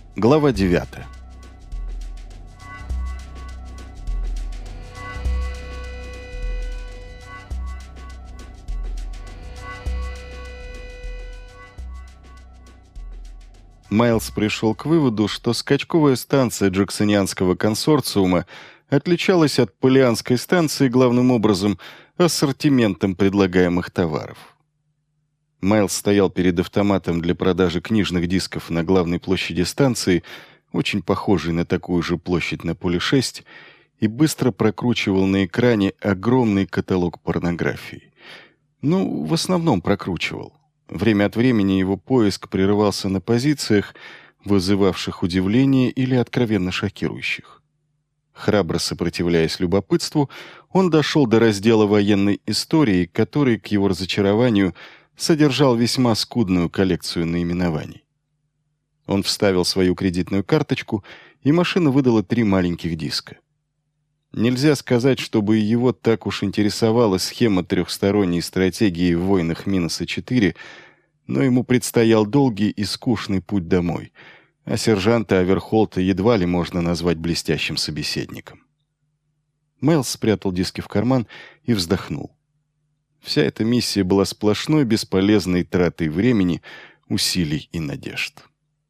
Глава 9. Майлз пришел к выводу, что скачковая станция Джексонианского консорциума отличалась от Полианской станции главным образом ассортиментом предлагаемых товаров. Майлз стоял перед автоматом для продажи книжных дисков на главной площади станции, очень похожей на такую же площадь на Поле 6, и быстро прокручивал на экране огромный каталог порнографии. В основном прокручивал. Время от времени его поиск прерывался на позициях, вызывавших удивление или откровенно шокирующих. Храбро сопротивляясь любопытству, он дошел до раздела военной истории, который, к его разочарованию, содержал весьма скудную коллекцию наименований. Он вставил свою кредитную карточку, и машина выдала 3 маленьких диска. Нельзя сказать, чтобы его так уж интересовала схема трехсторонней стратегии в войнах Миноса-4, но ему предстоял долгий и скучный путь домой, а сержанта Аверхолта едва ли можно назвать блестящим собеседником. Майлз спрятал диски в карман и вздохнул. Вся эта миссия была сплошной бесполезной тратой времени, усилий и надежд.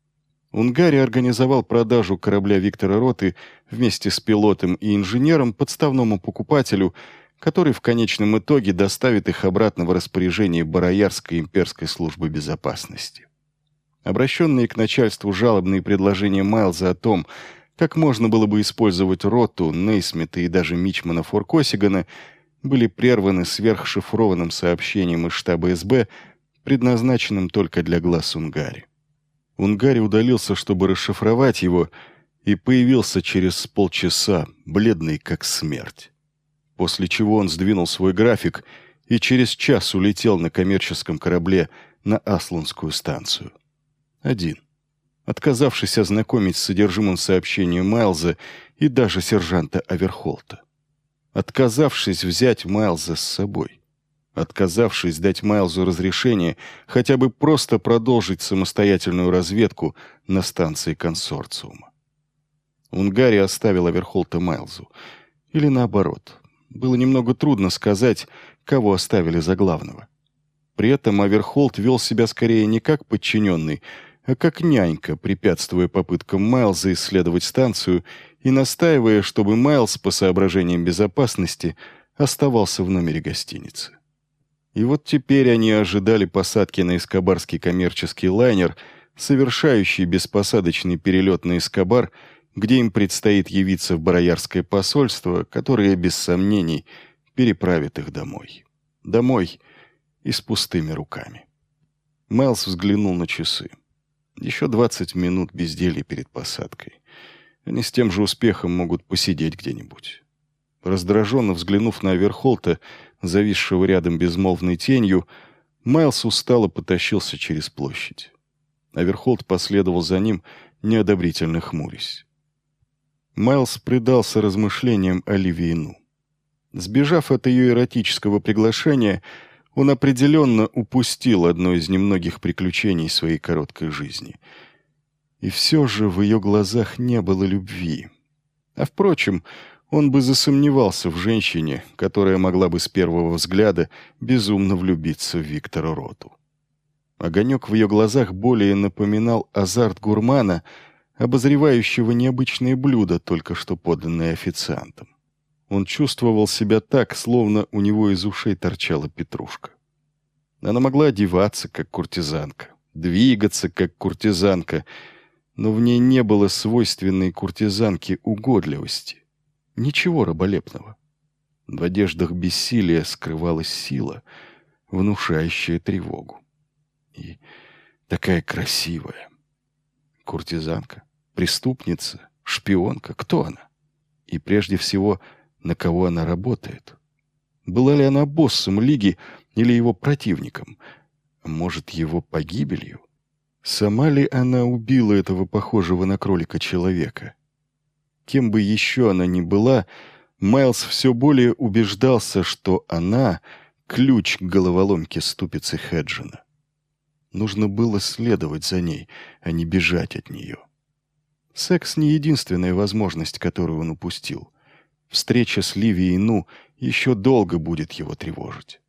Унгари организовал продажу корабля Виктора Роты вместе с пилотом и инженером подставному покупателю, который в конечном итоге доставит их обратно в распоряжение Бароярской имперской службы безопасности. Обращенные к начальству жалобные предложения Майлза о том, как можно было бы использовать Роту, Нейсмита и даже Мичмана Форкосигана, были прерваны сверхшифрованным сообщением из штаба СБ, предназначенным только для глаз Унгари. Унгари удалился, чтобы расшифровать его, и появился через полчаса, бледный как смерть. После чего он сдвинул свой график и через час улетел на коммерческом корабле на Асланскую станцию. Один. Отказавшись ознакомить с содержимым сообщения Майлза и даже сержанта Аверхолта. Отказавшись взять Майлза с собой. Отказавшись дать Майлзу разрешение хотя бы просто продолжить самостоятельную разведку на станции консорциума. Унгари оставил Аверхолта Майлзу. Или наоборот. Было немного трудно сказать, кого оставили за главного. При этом Аверхолт вел себя скорее не как подчиненный, а как нянька, препятствуя попыткам Майлза исследовать станцию и настаивая, чтобы Майлз по соображениям безопасности оставался в номере гостиницы. И вот теперь они ожидали посадки на эскобарский коммерческий лайнер, совершающий беспосадочный перелет на Эскобар, где им предстоит явиться в Бароярское посольство, которое, без сомнений, переправит их домой. Домой и с пустыми руками. Майлз взглянул на часы. Еще 20 минут безделья перед посадкой. Они с тем же успехом могут посидеть где-нибудь. Раздраженно взглянув на Аверхолта, зависшего рядом безмолвной тенью, Майлз устало потащился через площадь. Аверхолт последовал за ним, неодобрительно хмурясь. Майлз предался размышлениям о Ливии. Сбежав от ее эротического приглашения, он определенно упустил одно из немногих приключений своей короткой жизни. И все же в ее глазах не было любви. А впрочем, он бы засомневался в женщине, которая могла бы с первого взгляда безумно влюбиться в Виктора Роту. Огонек в ее глазах более напоминал азарт гурмана, обозревающего необычные блюда, только что поданные официантом. Он чувствовал себя так, словно у него из ушей торчала петрушка. Она могла одеваться, как куртизанка, двигаться, как куртизанка, но в ней не было свойственной куртизанке угодливости. Ничего раболепного. В одеждах бессилия скрывалась сила, внушающая тревогу. И такая красивая. Куртизанка, преступница, шпионка. Кто она? И прежде всего, на кого она работает? Была ли она боссом Лиги или его противником? Может, его погибелью? Сама ли она убила этого похожего на кролика человека? Кем бы еще она ни была, Майлз все более убеждался, что она — ключ к головоломке ступицы Хеджина. Нужно было следовать за ней, а не бежать от нее. Секс не единственная возможность, которую он упустил. Встреча с Ливией Ну еще долго будет его тревожить.